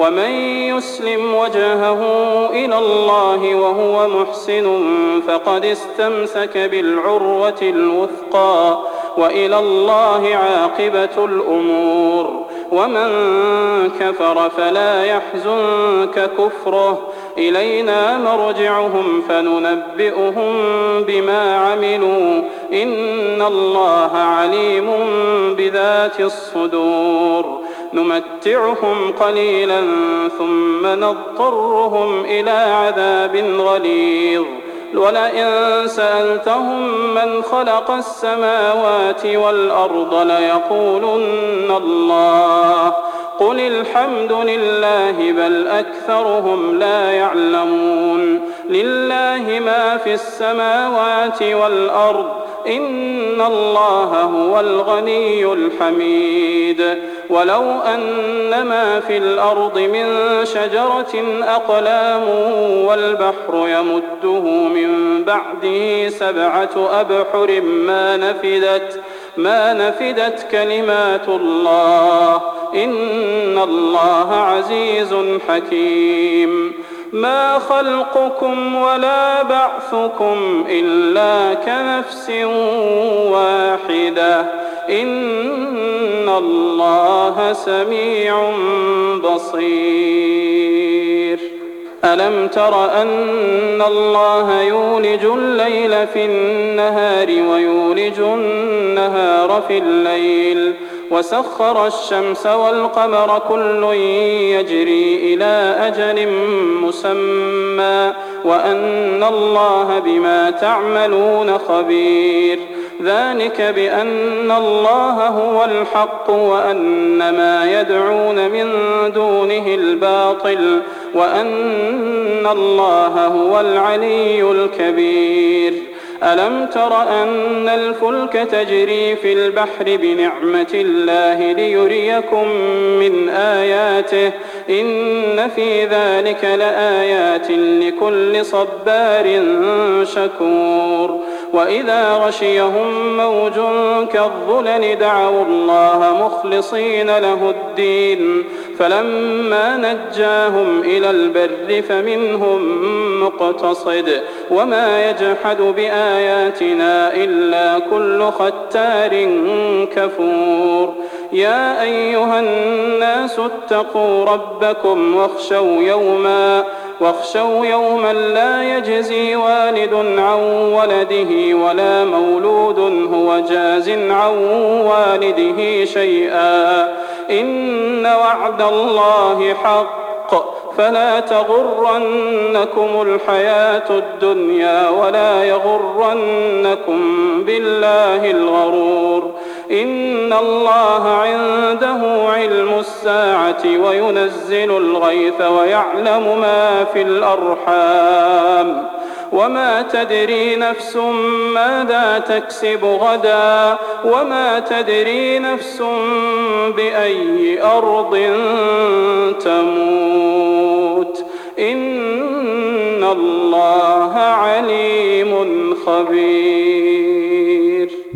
ومن يسلم وجهه إلى الله وهو محسن فقد استمسك بالعروة الوثقى وإلى الله عاقبة الأمور. ومن كفر فلا يحزنك كفره، إلينا مرجعهم فننبئهم بما عملوا، إن الله عليم بذات الصدور. نمتعهم قليلا ثم نضطرهم إلى عذاب غليظ. ولئن سألتهم من خلق السماوات والأرض ليقولن الله، قل الحمد لله بل أكثرهم لا يعلمون. لله ما في السماوات والأرض، إن الله هو الغني الحميد. ولو أن ما في الأرض من شجرة أقلام والبحر يمده من بعده 7 أبحر ما نفدت كلمات الله، إن الله عزيز حكيم. ما خلقكم ولا بعثكم إلا كنفس واحدة، إن الله سميع بصير. ألم تر أن الله يولج الليل في النهار ويولج النهار في الليل، وسخر الشمس والقمر كل يجري إلى أجل مسمى، وأن الله بما تعملون خبير. ذلك بأن الله هو الحق وأن ما يدعون من دونه الباطل، وأن الله هو العلي الكبير. ألم تر أن الفلك تجري في البحر بنعمة الله ليريكم من آياته، إن في ذلك لآيات لكل صبار شكور. وإذا غشيهم موج كالظلل دعوا الله مخلصين له الدين، فلما نجاهم إلى البر فمنهم مقتصد، وما يجحد بآياتنا إلا كل ختار كفور. يا أيها الناس اتقوا ربكم واخشوا يوما لا يجزي والد عن ولده ولا مولود هو جاز عن والده شيئا، إن وعد الله حق، فلا تغرنكم الحياة الدنيا ولا يغرنكم بالله الغرور. إن الله عنده علم الساعة وينزل الغيث ويعلم ما في الأرحام، وما تدري نفس ماذا تكسب غدا، وما تدري نفس بأي أرض تموت، إن الله عليم خبير.